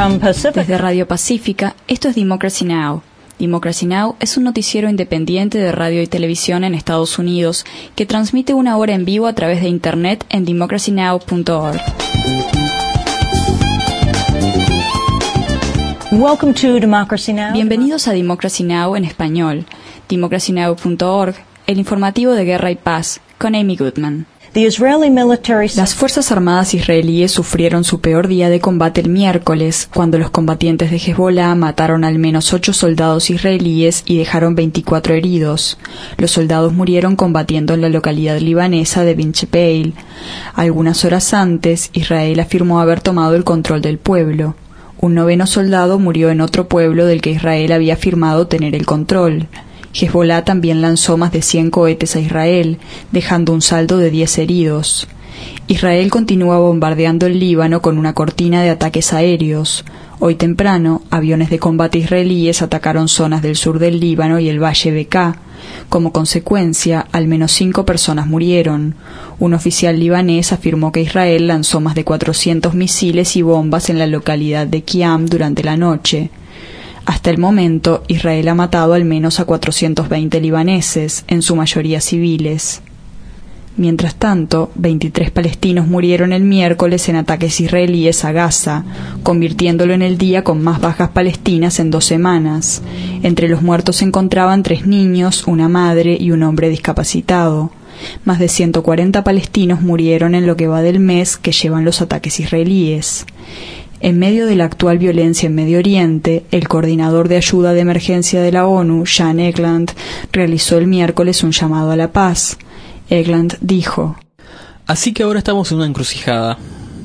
Desde Radio Pacífica, esto es Democracy Now! Democracy Now! Es un noticiero independiente de radio y televisión en Estados Unidos que transmite una hora en vivo a través de Internet en democracynow.org. Bienvenidos a Democracy Now! En español. democracynow.org, el informativo de Guerra y Paz, con Amy Goodman. Las Fuerzas Armadas israelíes sufrieron su peor día de combate el miércoles, cuando los combatientes de Hezbollah mataron al menos 8 soldados israelíes y dejaron 24 heridos. Los soldados murieron combatiendo en la localidad libanesa de Bin Shepeil. Algunas horas antes, Israel afirmó haber tomado el control del pueblo. Un 9º soldado murió en otro pueblo del que Israel había afirmado tener el control. Hezbollah también lanzó más de 100 cohetes a Israel, dejando un saldo de 10 heridos. Israel continúa bombardeando el Líbano con una cortina de ataques aéreos. Hoy temprano, aviones de combate israelíes atacaron zonas del sur del Líbano y el Valle Bekaa. Como consecuencia, al menos 5 personas murieron. Un oficial libanés afirmó que Israel lanzó más de 400 misiles y bombas en la localidad de Qiam durante la noche. Hasta el momento, Israel ha matado al menos a 420 libaneses, en su mayoría civiles. Mientras tanto, 23 palestinos murieron el miércoles en ataques israelíes a Gaza, convirtiéndolo en el día con más bajas palestinas en 2 semanas. Entre los muertos se encontraban 3 niños, una madre y un hombre discapacitado. Más de 140 palestinos murieron en lo que va del mes que llevan los ataques israelíes. En medio de la actual violencia en Medio Oriente, el coordinador de ayuda de emergencia de la ONU, Jan Egeland, realizó el miércoles un llamado a la paz. Egeland dijo: Así que ahora estamos en una encrucijada.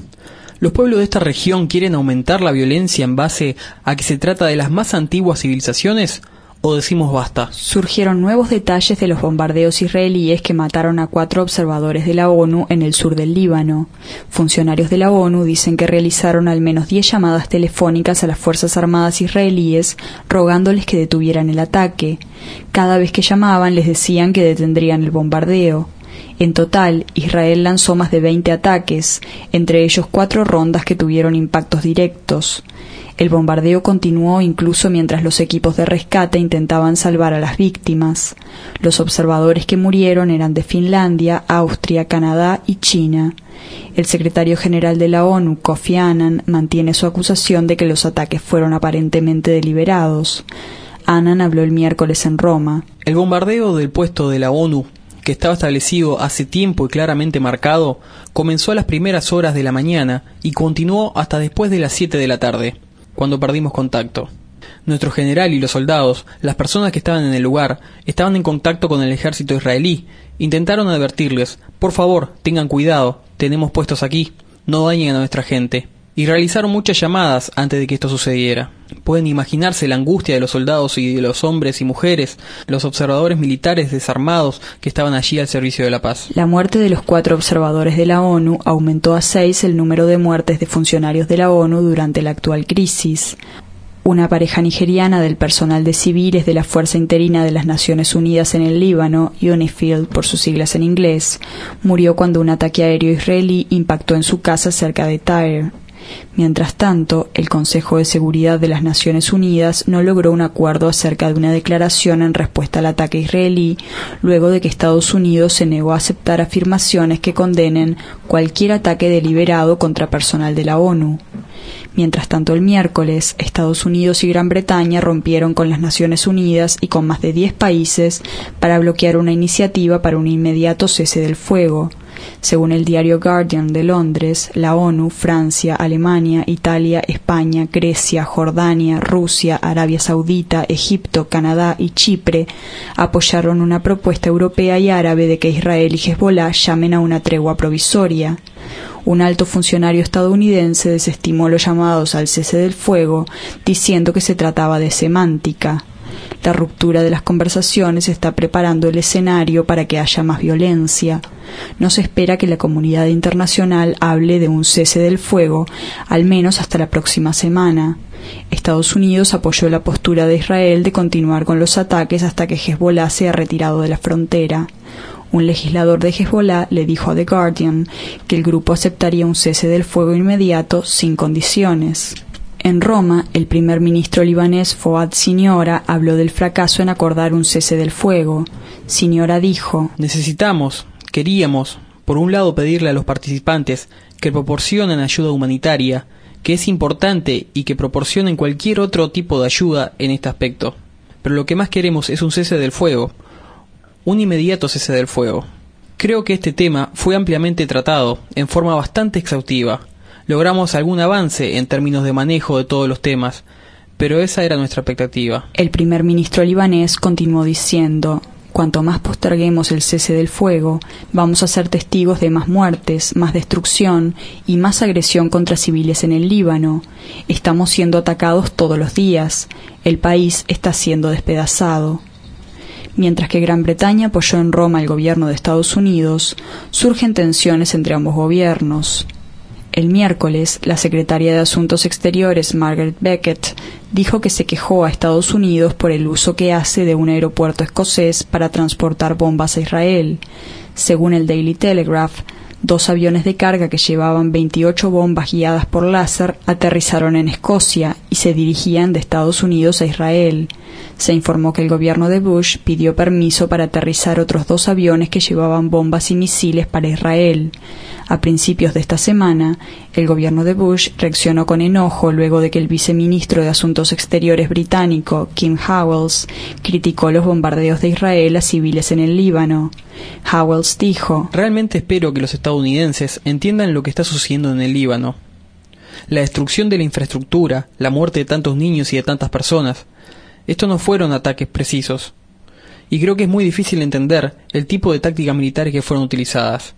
Los pueblos de esta región quieren aumentar la violencia en base a que se trata de las más antiguas civilizaciones, ¿o decimos basta? Surgieron nuevos detalles de los bombardeos israelíes que mataron a 4 observadores de la ONU en el sur del Líbano. Funcionarios de la ONU dicen que realizaron al menos 10 llamadas telefónicas a las Fuerzas Armadas israelíes rogándoles que detuvieran el ataque. Cada vez que llamaban les decían que detendrían el bombardeo. En total, Israel lanzó más de 20 ataques, entre ellos 4 rondas que tuvieron impactos directos. El bombardeo continuó incluso mientras los equipos de rescate intentaban salvar a las víctimas. Los observadores que murieron eran de Finlandia, Austria, Canadá y China. El secretario general de la ONU, Kofi Annan, mantiene su acusación de que los ataques fueron aparentemente deliberados. Annan habló el miércoles en Roma. El bombardeo del puesto de la ONU, que estaba establecido hace tiempo y claramente marcado, comenzó a las primeras horas de la mañana y continuó hasta después de las 7 de la tarde. Cuando perdimos contacto. Nuestro general y los soldados, las personas que estaban en el lugar, estaban en contacto con el ejército israelí. Intentaron advertirles: por favor, tengan cuidado, tenemos puestos aquí, no dañen a nuestra gente. Y realizaron muchas llamadas antes de que esto sucediera. Pueden imaginarse la angustia de los soldados y de los hombres y mujeres, los observadores militares desarmados que estaban allí al servicio de la paz. La muerte de los 4 observadores de la ONU aumentó a 6 el número de muertes de funcionarios de la ONU durante la actual crisis. Una pareja nigeriana del personal de civiles de la Fuerza Interina de las Naciones Unidas en el Líbano, UNIFIL por sus siglas en inglés, murió cuando un ataque aéreo israelí impactó en su casa cerca de Tyre. Mientras tanto, el Consejo de Seguridad de las Naciones Unidas no logró un acuerdo acerca de una declaración en respuesta al ataque israelí, luego de que Estados Unidos se negó a aceptar afirmaciones que condenen cualquier ataque deliberado contra personal de la ONU. Mientras tanto, el miércoles, Estados Unidos y Gran Bretaña rompieron con las Naciones Unidas y con más de 10 países para bloquear una iniciativa para un inmediato cese del fuego. Según el diario Guardian de Londres, la ONU, Francia, Alemania, Italia, España, Grecia, Jordania, Rusia, Arabia Saudita, Egipto, Canadá y Chipre apoyaron una propuesta europea y árabe de que Israel y Hezbollah llamen a una tregua provisoria. Un alto funcionario estadounidense desestimó los llamados al cese del fuego, diciendo que se trataba de semántica. La ruptura de las conversaciones está preparando el escenario para que haya más violencia. No se espera que la comunidad internacional hable de un cese del fuego, al menos hasta la próxima semana. Estados Unidos apoyó la postura de Israel de continuar con los ataques hasta que Hezbollah sea retirado de la frontera. Un legislador de Hezbollah le dijo a The Guardian que el grupo aceptaría un cese del fuego inmediato sin condiciones. En Roma, el primer ministro libanés Fouad Siniora habló del fracaso en acordar un cese del fuego. Siniora dijo: queríamos, por un lado, pedirle a los participantes que proporcionen ayuda humanitaria, que es importante, y que proporcionen cualquier otro tipo de ayuda en este aspecto. Pero lo que más queremos es un cese del fuego, un inmediato cese del fuego. Creo que este tema fue ampliamente tratado, en forma bastante exhaustiva. Logramos algún avance en términos de manejo de todos los temas, pero esa era nuestra expectativa. El primer ministro libanés continuó diciendo: cuanto más posterguemos el cese del fuego, vamos a ser testigos de más muertes, más destrucción y más agresión contra civiles en el Líbano. Estamos siendo atacados todos los días. El país está siendo despedazado. Mientras que Gran Bretaña apoyó en Roma el gobierno de Estados Unidos, surgen tensiones entre ambos gobiernos. El miércoles, la secretaria de Asuntos Exteriores, Margaret Beckett, dijo que se quejó a Estados Unidos por el uso que hace de un aeropuerto escocés para transportar bombas a Israel. Según el Daily Telegraph, 2 aviones de carga que llevaban 28 bombas guiadas por láser aterrizaron en Escocia y se dirigían de Estados Unidos a Israel. Se informó que el gobierno de Bush pidió permiso para aterrizar otros 2 aviones que llevaban bombas y misiles para Israel. A principios de esta semana, el gobierno de Bush reaccionó con enojo luego de que el viceministro de Asuntos Exteriores británico, Kim Howells, criticó los bombardeos de Israel a civiles en el Líbano. Howells dijo: realmente espero que los estadounidenses entiendan lo que está sucediendo en el Líbano. La destrucción de la infraestructura, la muerte de tantos niños y de tantas personas. Estos no fueron ataques precisos. Y creo que es muy difícil entender el tipo de tácticas militares que fueron utilizadas.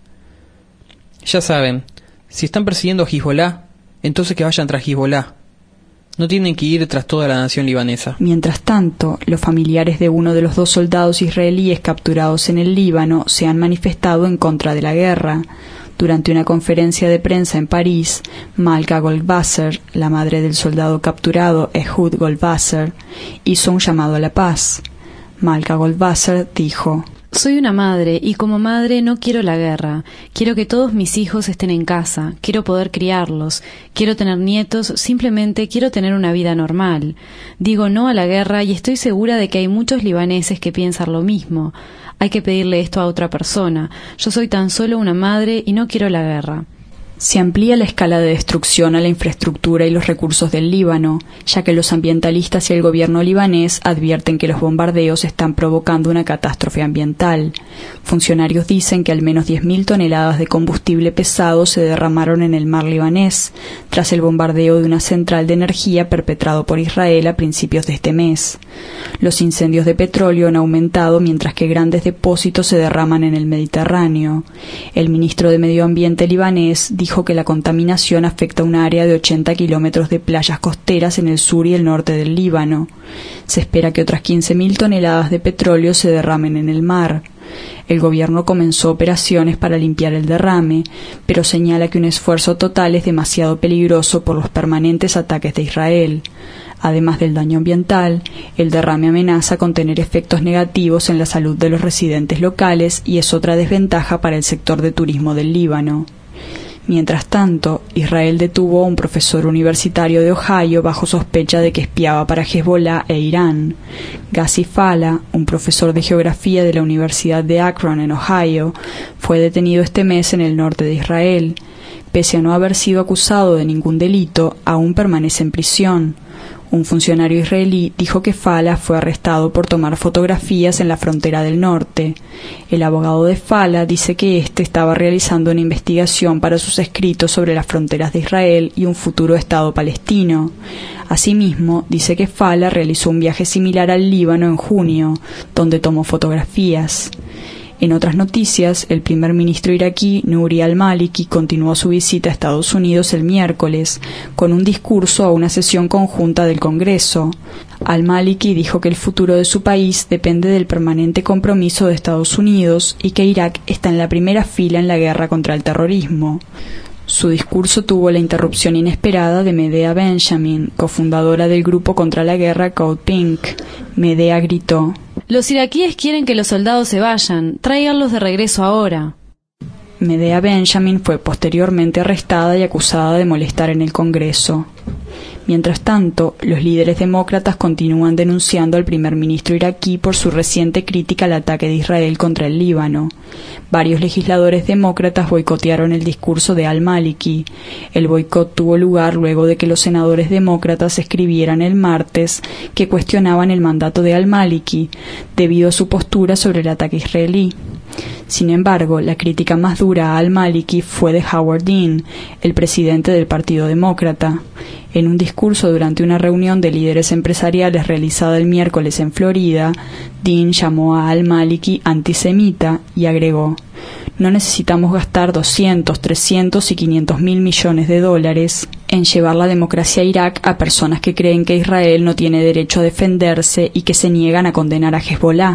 Ya saben, si están persiguiendo a Hezbollah, entonces que vayan tras Hezbollah. No tienen que ir tras toda la nación libanesa. Mientras tanto, los familiares de uno de los 2 soldados israelíes capturados en el Líbano se han manifestado en contra de la guerra. Durante una conferencia de prensa en París, Malka Goldwasser, la madre del soldado capturado Ehud Goldwasser, hizo un llamado a la paz. Malka Goldwasser dijo: soy una madre y como madre no quiero la guerra. Quiero que todos mis hijos estén en casa. Quiero poder criarlos. Quiero tener nietos. Simplemente quiero tener una vida normal. Digo no a la guerra y estoy segura de que hay muchos libaneses que piensan lo mismo. Hay que pedirle esto a otra persona. Yo soy tan solo una madre y no quiero la guerra. Se amplía la escala de destrucción a la infraestructura y los recursos del Líbano, ya que los ambientalistas y el gobierno libanés advierten que los bombardeos están provocando una catástrofe ambiental. Funcionarios dicen que al menos 10.000 toneladas de combustible pesado se derramaron en el mar libanés, tras el bombardeo de una central de energía perpetrado por Israel a principios de este mes. Los incendios de petróleo han aumentado mientras que grandes depósitos se derraman en el Mediterráneo. El ministro de Medio Ambiente libanés dijo que la contaminación afecta a un área de 80 kilómetros de playas costeras en el sur y el norte del Líbano. Se espera que otras 15.000 toneladas de petróleo se derramen en el mar. El gobierno comenzó operaciones para limpiar el derrame, pero señala que un esfuerzo total es demasiado peligroso por los permanentes ataques de Israel. Además del daño ambiental, el derrame amenaza con tener efectos negativos en la salud de los residentes locales y es otra desventaja para el sector de turismo del Líbano. Mientras tanto, Israel detuvo a un profesor universitario de Ohio bajo sospecha de que espiaba para Hezbollah e Irán. Ghazi Fala, un profesor de geografía de la Universidad de Akron en Ohio, fue detenido este mes en el norte de Israel. Pese a no haber sido acusado de ningún delito, aún permanece en prisión. Un funcionario israelí dijo que Fala fue arrestado por tomar fotografías en la frontera del norte. El abogado de Fala dice que éste estaba realizando una investigación para sus escritos sobre las fronteras de Israel y un futuro Estado palestino. Asimismo, dice que Fala realizó un viaje similar al Líbano en junio, donde tomó fotografías. En otras noticias, el primer ministro iraquí Nouri al-Maliki continuó su visita a Estados Unidos el miércoles, con un discurso a una sesión conjunta del Congreso. Al-Maliki dijo que el futuro de su país depende del permanente compromiso de Estados Unidos y que Irak está en la primera fila en la guerra contra el terrorismo. Su discurso tuvo la interrupción inesperada de Medea Benjamin, cofundadora del grupo contra la guerra Code Pink. Medea gritó: «Los iraquíes quieren que los soldados se vayan. Tráiganlos de regreso ahora». Medea Benjamin fue posteriormente arrestada y acusada de molestar en el Congreso. Mientras tanto, los líderes demócratas continúan denunciando al primer ministro iraquí por su reciente crítica al ataque de Israel contra el Líbano. Varios legisladores demócratas boicotearon el discurso de al-Maliki. El boicot tuvo lugar luego de que los senadores demócratas escribieran el martes que cuestionaban el mandato de al-Maliki debido a su postura sobre el ataque israelí. Sin embargo, la crítica más dura a al-Maliki fue de Howard Dean, el presidente del Partido Demócrata. En un discurso durante una reunión de líderes empresariales realizada el miércoles en Florida, Dean llamó a al-Maliki antisemita y agregó: «No necesitamos gastar 200, 300 y 500 mil millones de dólares en llevar la democracia a Irak a personas que creen que Israel no tiene derecho a defenderse y que se niegan a condenar a Hezbollah».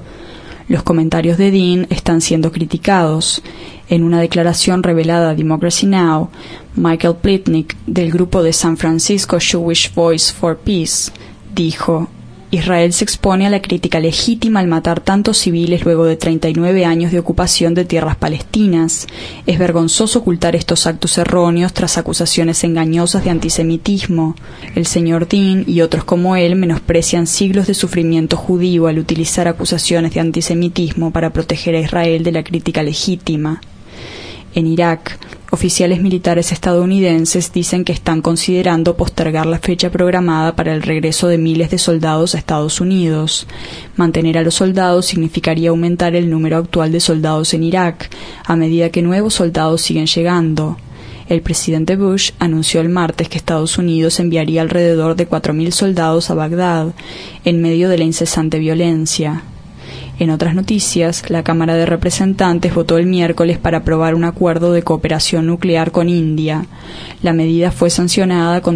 Los comentarios de Dean están siendo criticados. En una declaración revelada a Democracy Now!, Michael Plitnick, del grupo de San Francisco Jewish Voice for Peace, dijo: «Israel se expone a la crítica legítima al matar tantos civiles luego de 39 años de ocupación de tierras palestinas. Es vergonzoso ocultar estos actos erróneos tras acusaciones engañosas de antisemitismo. El señor Dean y otros como él menosprecian siglos de sufrimiento judío al utilizar acusaciones de antisemitismo para proteger a Israel de la crítica legítima». En Irak, oficiales militares estadounidenses dicen que están considerando postergar la fecha programada para el regreso de miles de soldados a Estados Unidos. Mantener a los soldados significaría aumentar el número actual de soldados en Irak, a medida que nuevos soldados siguen llegando. El presidente Bush anunció el martes que Estados Unidos enviaría alrededor de 4.000 soldados a Bagdad, en medio de la incesante violencia. En otras noticias, la Cámara de Representantes votó el miércoles para aprobar un acuerdo de cooperación nuclear con India. La medida fue sancionada con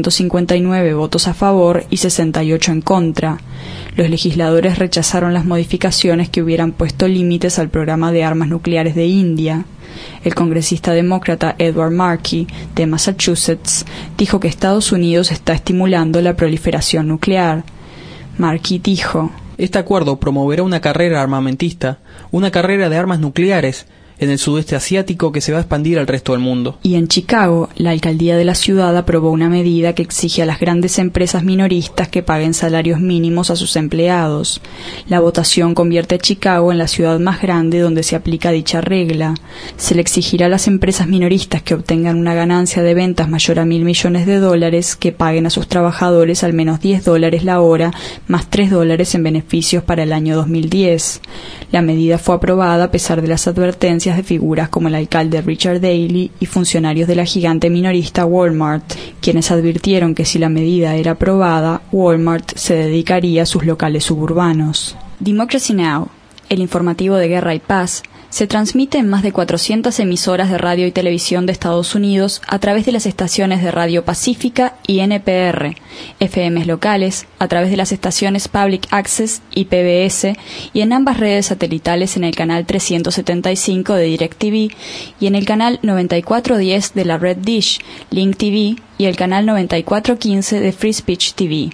359 votos a favor y 68 en contra. Los legisladores rechazaron las modificaciones que hubieran puesto límites al programa de armas nucleares de India. El congresista demócrata Edward Markey, de Massachusetts, dijo que Estados Unidos está estimulando la proliferación nuclear. Markey dijo: «Este acuerdo promoverá una carrera armamentista, una carrera de armas nucleares en el sudeste asiático que se va a expandir al resto del mundo». Y en Chicago, la alcaldía de la ciudad aprobó una medida que exige a las grandes empresas minoristas que paguen salarios mínimos a sus empleados. La votación convierte a Chicago en la ciudad más grande donde se aplica dicha regla. Se le exigirá a las empresas minoristas que obtengan una ganancia de ventas mayor a $1.000 millones que paguen a sus trabajadores al menos $10 la hora, más $3 en beneficios para el año 2010. La medida fue aprobada a pesar de las advertencias de figuras como el alcalde Richard Daley y funcionarios de la gigante minorista Walmart, quienes advirtieron que si la medida era aprobada, Walmart se dedicaría a sus locales suburbanos. Democracy Now!, el informativo de Guerra y Paz, se transmite en más de 400 emisoras de radio y televisión de Estados Unidos a través de las estaciones de Radio Pacífica y NPR, FMs locales, a través de las estaciones Public Access y PBS, y en ambas redes satelitales en el canal 375 de DirecTV y en el canal 9410 de la red Dish, Link TV, y el canal 9415 de Free Speech TV.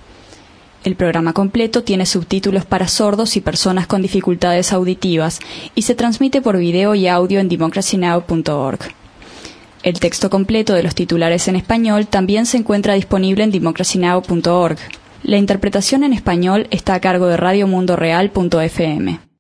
El programa completo tiene subtítulos para sordos y personas con dificultades auditivas y se transmite por video y audio en democracynow.org. El texto completo de los titulares en español también se encuentra disponible en democracynow.org. La interpretación en español está a cargo de radiomundoreal.fm.